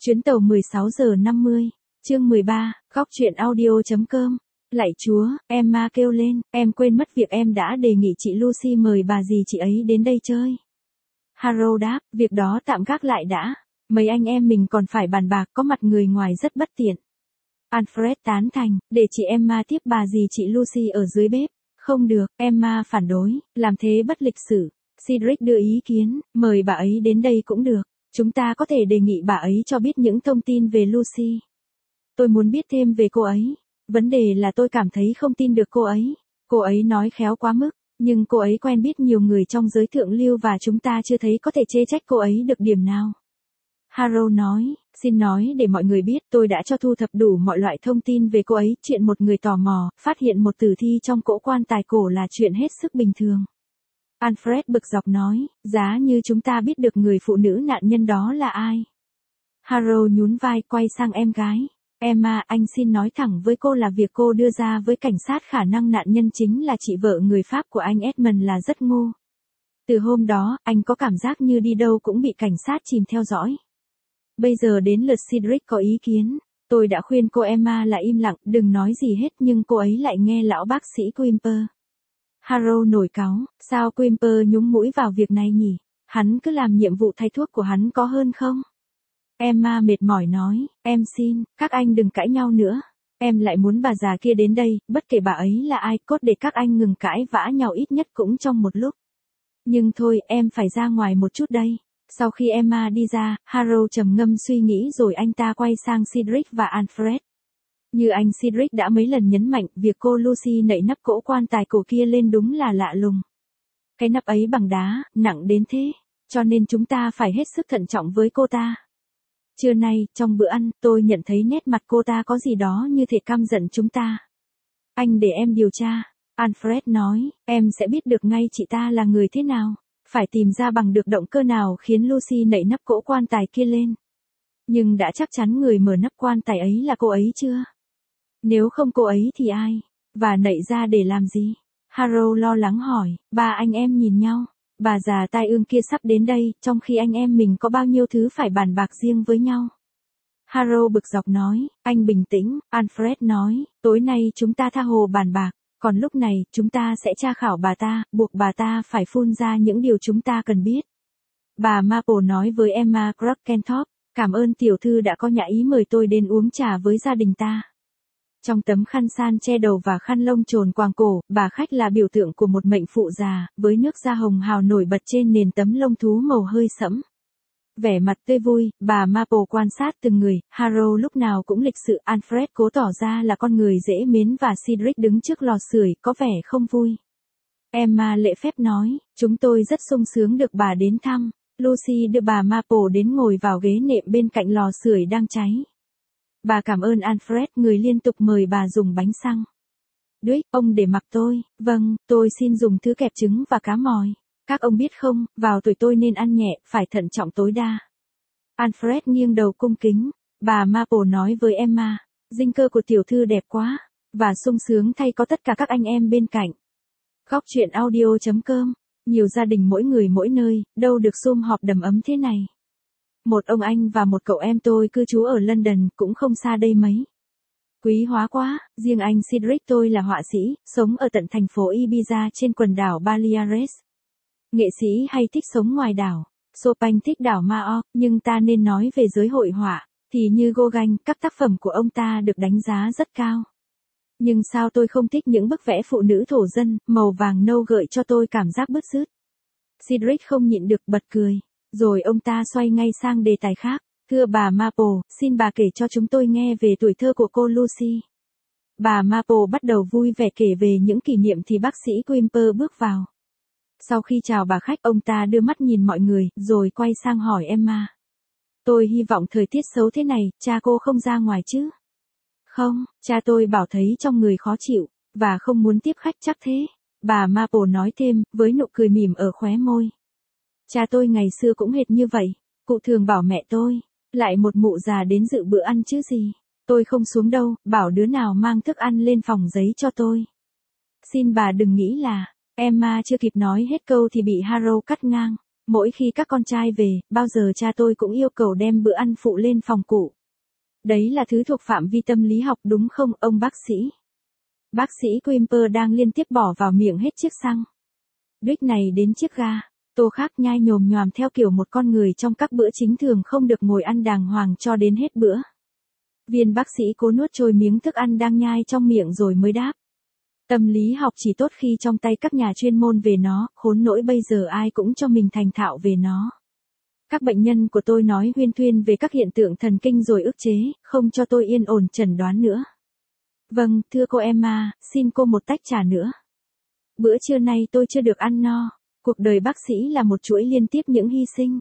Chuyến tàu 16 giờ 50, chương 13, góc truyện audio.com. Lạy Chúa, Emma kêu lên, em quên mất việc em đã đề nghị chị Lucy mời bà dì chị ấy đến đây chơi. Harold đáp, việc đó tạm gác lại đã. Mấy anh em mình còn phải bàn bạc, có mặt người ngoài rất bất tiện. Alfred tán thành, để chị Emma tiếp bà dì chị Lucy ở dưới bếp. Không được, Emma phản đối, làm thế bất lịch sự. Cedric đưa ý kiến, mời bà ấy đến đây cũng được. Chúng ta có thể đề nghị bà ấy cho biết những thông tin về Lucy. Tôi muốn biết thêm về cô ấy. Vấn đề là tôi cảm thấy không tin được cô ấy. Cô ấy nói khéo quá mức, nhưng cô ấy quen biết nhiều người trong giới thượng lưu và chúng ta chưa thấy có thể chê trách cô ấy được điểm nào. Harold nói, xin nói để mọi người biết tôi đã cho thu thập đủ mọi loại thông tin về cô ấy. Chuyện một người tò mò, phát hiện một tử thi trong cỗ quan tài cổ là chuyện hết sức bình thường. Alfred bực dọc nói, giá như chúng ta biết được người phụ nữ nạn nhân đó là ai. Harold nhún vai quay sang em gái. Emma, anh xin nói thẳng với cô là việc cô đưa ra với cảnh sát khả năng nạn nhân chính là chị vợ người Pháp của anh Edmund là rất ngu. Từ hôm đó, anh có cảm giác như đi đâu cũng bị cảnh sát chìm theo dõi. Bây giờ đến lượt Cedric có ý kiến. Tôi đã khuyên cô Emma là im lặng, đừng nói gì hết nhưng cô ấy lại nghe lão bác sĩ Quimper. Harold nổi cáu, sao Quimper nhúng mũi vào việc này nhỉ? Hắn cứ làm nhiệm vụ thay thuốc của hắn có hơn không? Emma mệt mỏi nói, em xin, các anh đừng cãi nhau nữa. Em lại muốn bà già kia đến đây, bất kể bà ấy là ai, cốt để các anh ngừng cãi vã nhau ít nhất cũng trong một lúc. Nhưng thôi, em phải ra ngoài một chút đây. Sau khi Emma đi ra, Harold trầm ngâm suy nghĩ rồi anh ta quay sang Cedric và Alfred. Như anh Cedric đã mấy lần nhấn mạnh, việc cô Lucy nậy nắp cỗ quan tài cổ kia lên đúng là lạ lùng. Cái nắp ấy bằng đá, nặng đến thế, cho nên chúng ta phải hết sức thận trọng với cô ta. Trưa nay, trong bữa ăn, tôi nhận thấy nét mặt cô ta có gì đó như thể căm giận chúng ta. Anh để em điều tra. Alfred nói, em sẽ biết được ngay chị ta là người thế nào. Phải tìm ra bằng được động cơ nào khiến Lucy nậy nắp cỗ quan tài kia lên. Nhưng đã chắc chắn người mở nắp quan tài ấy là cô ấy chưa? Nếu không cô ấy thì ai? Và nậy ra để làm gì? Harold lo lắng hỏi, ba anh em nhìn nhau. Bà già tai ương kia sắp đến đây, trong khi anh em mình có bao nhiêu thứ phải bàn bạc riêng với nhau. Harold bực dọc nói, anh bình tĩnh, Alfred nói, tối nay chúng ta tha hồ bàn bạc, còn lúc này, chúng ta sẽ tra khảo bà ta, buộc bà ta phải phun ra những điều chúng ta cần biết. Bà Maple nói với Emma Crockenthorpe, cảm ơn tiểu thư đã có nhã ý mời tôi đến uống trà với gia đình ta. Trong tấm khăn san che đầu và khăn lông trồn quàng cổ, bà khách là biểu tượng của một mệnh phụ già, với nước da hồng hào nổi bật trên nền tấm lông thú màu hơi sẫm. Vẻ mặt tươi vui, bà Maple quan sát từng người, Harold lúc nào cũng lịch sự, Alfred cố tỏ ra là con người dễ mến và Cedric đứng trước lò sưởi, có vẻ không vui. Emma lễ phép nói, chúng tôi rất sung sướng được bà đến thăm. Lucy đưa bà Maple đến ngồi vào ghế nệm bên cạnh lò sưởi đang cháy. Bà cảm ơn Alfred, người liên tục mời bà dùng bánh xăng. Đuối, ông để mặc tôi, vâng, tôi xin dùng thứ kẹp trứng và cá mòi. Các ông biết không, vào tuổi tôi nên ăn nhẹ, phải thận trọng tối đa. Alfred nghiêng đầu cung kính, bà Maple nói với Emma, dinh cơ của tiểu thư đẹp quá, và sung sướng thay có tất cả các anh em bên cạnh. Góc truyện audio.com, nhiều gia đình mỗi người mỗi nơi, đâu được sum họp đầm ấm thế này. Một ông anh và một cậu em tôi cư trú ở London, cũng không xa đây mấy. Quý hóa quá, riêng anh Cedric tôi là họa sĩ, sống ở tận thành phố Ibiza trên quần đảo Baleares. Nghệ sĩ hay thích sống ngoài đảo. Chopin thích đảo Maor, nhưng ta nên nói về giới hội họa, thì như Gauguin, các tác phẩm của ông ta được đánh giá rất cao. Nhưng sao tôi không thích những bức vẽ phụ nữ thổ dân, màu vàng nâu gợi cho tôi cảm giác bứt rứt. Cedric không nhịn được bật cười. Rồi ông ta xoay ngay sang đề tài khác. Thưa bà Maple, xin bà kể cho chúng tôi nghe về tuổi thơ của cô Lucy. Bà Maple bắt đầu vui vẻ kể về những kỷ niệm thì bác sĩ Quimper bước vào. Sau khi chào bà khách, ông ta đưa mắt nhìn mọi người, rồi quay sang hỏi Emma. Tôi hy vọng thời tiết xấu thế này, cha cô không ra ngoài chứ? Không, cha tôi bảo thấy trong người khó chịu, và không muốn tiếp khách chắc thế. Bà Maple nói thêm, với nụ cười mỉm ở khóe môi. Cha tôi ngày xưa cũng hệt như vậy, cụ thường bảo mẹ tôi, lại một mụ già đến dự bữa ăn chứ gì. Tôi không xuống đâu, bảo đứa nào mang thức ăn lên phòng giấy cho tôi. Xin bà đừng nghĩ là, Emma chưa kịp nói hết câu thì bị Harold cắt ngang. Mỗi khi các con trai về, bao giờ cha tôi cũng yêu cầu đem bữa ăn phụ lên phòng cụ. Đấy là thứ thuộc phạm vi tâm lý học đúng không, ông bác sĩ? Bác sĩ Quimper đang liên tiếp bỏ vào miệng hết chiếc xăng. Đuých này đến chiếc ga. Tô khác nhai nhồm nhoàm theo kiểu một con người trong các bữa chính thường không được ngồi ăn đàng hoàng cho đến hết bữa. Viên bác sĩ cố nuốt trôi miếng thức ăn đang nhai trong miệng rồi mới đáp. Tâm lý học chỉ tốt khi trong tay các nhà chuyên môn về nó, khốn nỗi bây giờ ai cũng cho mình thành thạo về nó. Các bệnh nhân của tôi nói huyên thuyên về các hiện tượng thần kinh rồi ức chế, không cho tôi yên ổn chẩn đoán nữa. Vâng, thưa cô Emma, xin cô một tách trà nữa. Bữa trưa nay tôi chưa được ăn no. Cuộc đời bác sĩ là một chuỗi liên tiếp những hy sinh.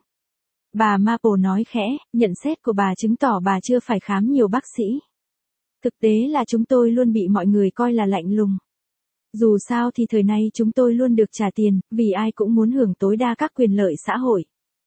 Bà Maple nói khẽ, nhận xét của bà chứng tỏ bà chưa phải khám nhiều bác sĩ. Thực tế là chúng tôi luôn bị mọi người coi là lạnh lùng. Dù sao thì thời nay chúng tôi luôn được trả tiền, vì ai cũng muốn hưởng tối đa các quyền lợi xã hội.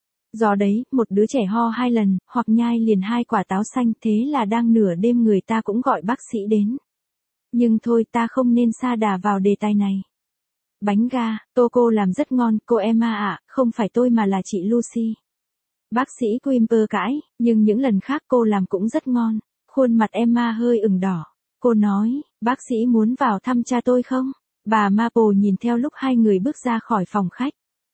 Do đấy, một đứa trẻ ho 2 lần, hoặc nhai liền 2 quả táo xanh, thế là đang nửa đêm người ta cũng gọi bác sĩ đến. Nhưng thôi, ta không nên sa đà vào đề tài này. Bánh ga, cô làm rất ngon, cô Emma ạ, không phải tôi mà là chị Lucy. Bác sĩ Quimper cãi, nhưng những lần khác cô làm cũng rất ngon. Khuôn mặt Emma hơi ửng đỏ. Cô nói, bác sĩ muốn vào thăm cha tôi không? Bà Maple nhìn theo lúc hai người bước ra khỏi phòng khách.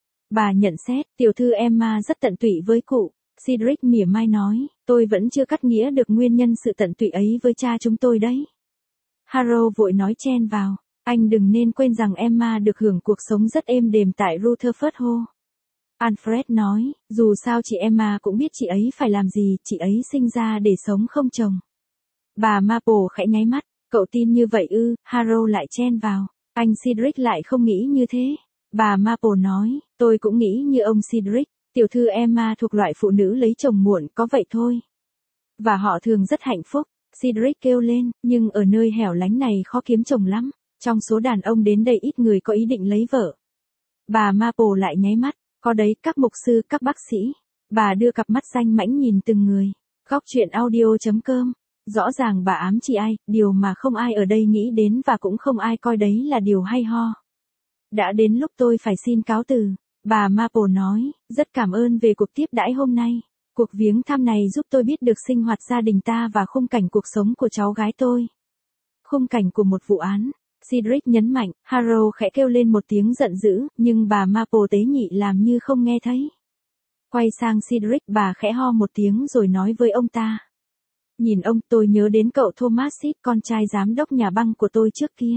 Bà nhận xét, tiểu thư Emma rất tận tụy với cụ. Cedric mỉa mai nói, tôi vẫn chưa cắt nghĩa được nguyên nhân sự tận tụy ấy với cha chúng tôi đấy. Harold vội nói chen vào, anh đừng nên quên rằng Emma được hưởng cuộc sống rất êm đềm tại Rutherford Hall. Alfred nói, dù sao chị Emma cũng biết chị ấy phải làm gì, chị ấy sinh ra để sống không chồng. Bà Maple khẽ nháy mắt, cậu tin như vậy ư? Harold lại chen vào, anh Cedric lại không nghĩ như thế. Bà Maple nói, tôi cũng nghĩ như ông Cedric, tiểu thư Emma thuộc loại phụ nữ lấy chồng muộn có vậy thôi. Và họ thường rất hạnh phúc, Cedric kêu lên, nhưng ở nơi hẻo lánh này khó kiếm chồng lắm, trong số đàn ông đến đây ít người có ý định lấy vợ. Bà Maple lại nháy mắt, có đấy, các mục sư, các bác sĩ. Bà đưa cặp mắt danh mãnh nhìn từng người. Góc chuyện audio.com. Rõ ràng bà ám chỉ ai, điều mà không ai ở đây nghĩ đến và cũng không ai coi đấy là điều hay ho. Đã đến lúc tôi phải xin cáo từ. Bà Maple nói, rất cảm ơn về cuộc tiếp đãi hôm nay. Cuộc viếng thăm này giúp tôi biết được sinh hoạt gia đình ta và khung cảnh cuộc sống của cháu gái tôi. Khung cảnh của một vụ án. Cedric nhấn mạnh, Harold khẽ kêu lên một tiếng giận dữ, nhưng bà Maple tế nhị làm như không nghe thấy. Quay sang Cedric, bà khẽ ho một tiếng rồi nói với ông ta. Nhìn ông, tôi nhớ đến cậu Thomas Seed, con trai giám đốc nhà băng của tôi trước kia.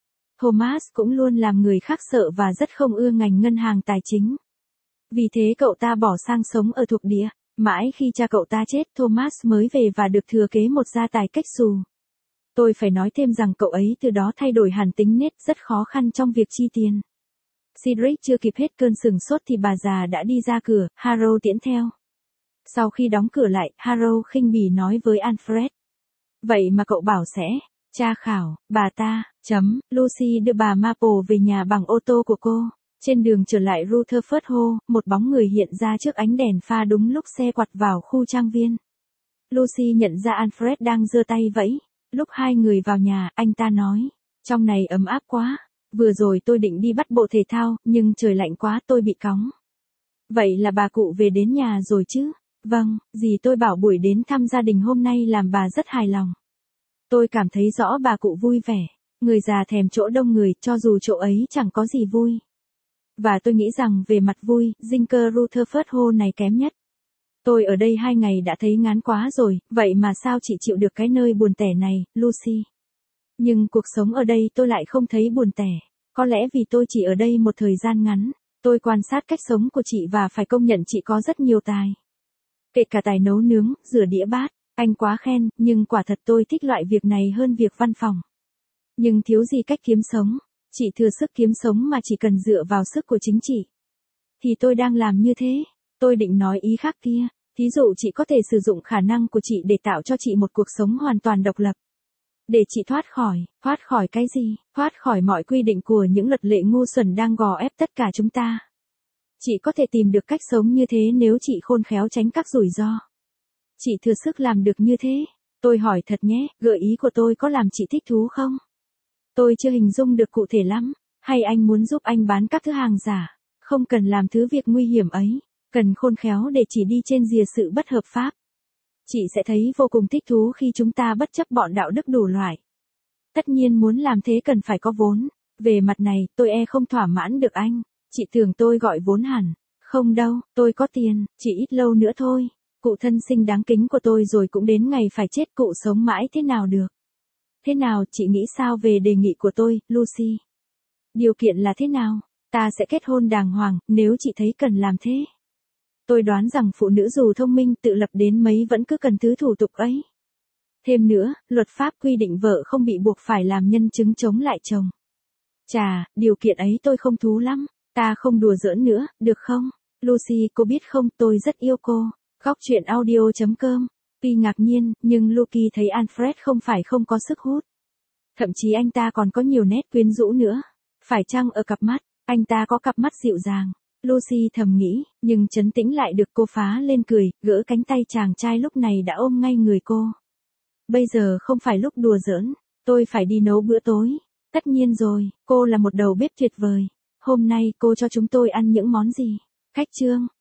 Thomas cũng luôn làm người khác sợ và rất không ưa ngành ngân hàng tài chính. Vì thế cậu ta bỏ sang sống ở thuộc địa. Mãi khi cha cậu ta chết, Thomas mới về và được thừa kế một gia tài cách xù. Tôi phải nói thêm rằng cậu ấy từ đó thay đổi hẳn tính nết, rất khó khăn trong việc chi tiền. Cedric chưa kịp hết cơn sửng sốt thì bà già đã đi ra cửa, Harold tiễn theo. Sau khi đóng cửa lại, Harold khinh bỉ nói với Alfred. Vậy mà cậu bảo sẽ tra khảo bà ta. Lucy đưa bà Maple về nhà bằng ô tô của cô. Trên đường trở lại Rutherford Hall, một bóng người hiện ra trước ánh đèn pha đúng lúc xe quặt vào khu trang viên. Lucy nhận ra Alfred đang giơ tay vẫy. Lúc hai người vào nhà, anh ta nói, trong này ấm áp quá. Vừa rồi tôi định đi bắt bộ thể thao, nhưng trời lạnh quá tôi bị cóng. Vậy là bà cụ về đến nhà rồi chứ? Vâng, dì tôi bảo buổi đến thăm gia đình hôm nay làm bà rất hài lòng. Tôi cảm thấy rõ bà cụ vui vẻ. Người già thèm chỗ đông người, cho dù chỗ ấy chẳng có gì vui. Và tôi nghĩ rằng về mặt vui, dinh cơ Rutherford Hall này kém nhất. Tôi ở đây 2 ngày đã thấy ngán quá rồi, vậy mà sao chị chịu được cái nơi buồn tẻ này, Lucy? Nhưng cuộc sống ở đây tôi lại không thấy buồn tẻ. Có lẽ vì tôi chỉ ở đây một thời gian ngắn. Tôi quan sát cách sống của chị và phải công nhận chị có rất nhiều tài. Kể cả tài nấu nướng, rửa đĩa bát. Anh quá khen, nhưng quả thật tôi thích loại việc này hơn việc văn phòng. Nhưng thiếu gì cách kiếm sống. Chị thừa sức kiếm sống mà chỉ cần dựa vào sức của chính chị. Thì tôi đang làm như thế. Tôi định nói ý khác kia. Thí dụ chị có thể sử dụng khả năng của chị để tạo cho chị một cuộc sống hoàn toàn độc lập. Để chị thoát khỏi cái gì? Thoát khỏi mọi quy định của những luật lệ ngu xuẩn đang gò ép tất cả chúng ta. Chị có thể tìm được cách sống như thế nếu chị khôn khéo tránh các rủi ro. Chị thừa sức làm được như thế. Tôi hỏi thật nhé, gợi ý của tôi có làm chị thích thú không? Tôi chưa hình dung được cụ thể lắm. Hay anh muốn giúp anh bán các thứ hàng giả? Không cần làm thứ việc nguy hiểm ấy, cần khôn khéo để chỉ đi trên rìa sự bất hợp pháp. Chị sẽ thấy vô cùng thích thú khi chúng ta bất chấp bọn đạo đức đủ loại. Tất nhiên muốn làm thế cần phải có vốn. Về mặt này, tôi không thỏa mãn được anh. Chị tưởng tôi gọi vốn hẳn. Không đâu, tôi có tiền, chỉ ít lâu nữa thôi. Cụ thân sinh đáng kính của tôi rồi cũng đến ngày phải chết, cụ sống mãi thế nào được. Thế nào, chị nghĩ sao về đề nghị của tôi, Lucy? Điều kiện là thế nào? Ta sẽ kết hôn đàng hoàng, nếu chị thấy cần làm thế. Tôi đoán rằng phụ nữ dù thông minh tự lập đến mấy vẫn cứ cần thứ thủ tục ấy. Thêm nữa, luật pháp quy định vợ không bị buộc phải làm nhân chứng chống lại chồng. Chà, điều kiện ấy tôi không thú lắm. Ta không đùa giỡn nữa, được không? Lucy, cô biết không, tôi rất yêu cô. Góc chuyện audio.com. Tuy ngạc nhiên, nhưng Lucky thấy Alfred không phải không có sức hút. Thậm chí anh ta còn có nhiều nét quyến rũ nữa. Phải chăng ở cặp mắt, anh ta có cặp mắt dịu dàng. Lucy thầm nghĩ, nhưng trấn tĩnh lại được cô phá lên cười, gỡ cánh tay chàng trai lúc này đã ôm ngay người cô. Bây giờ không phải lúc đùa giỡn, tôi phải đi nấu bữa tối. Tất nhiên rồi, cô là một đầu bếp tuyệt vời. Hôm nay cô cho chúng tôi ăn những món gì? Khách trương,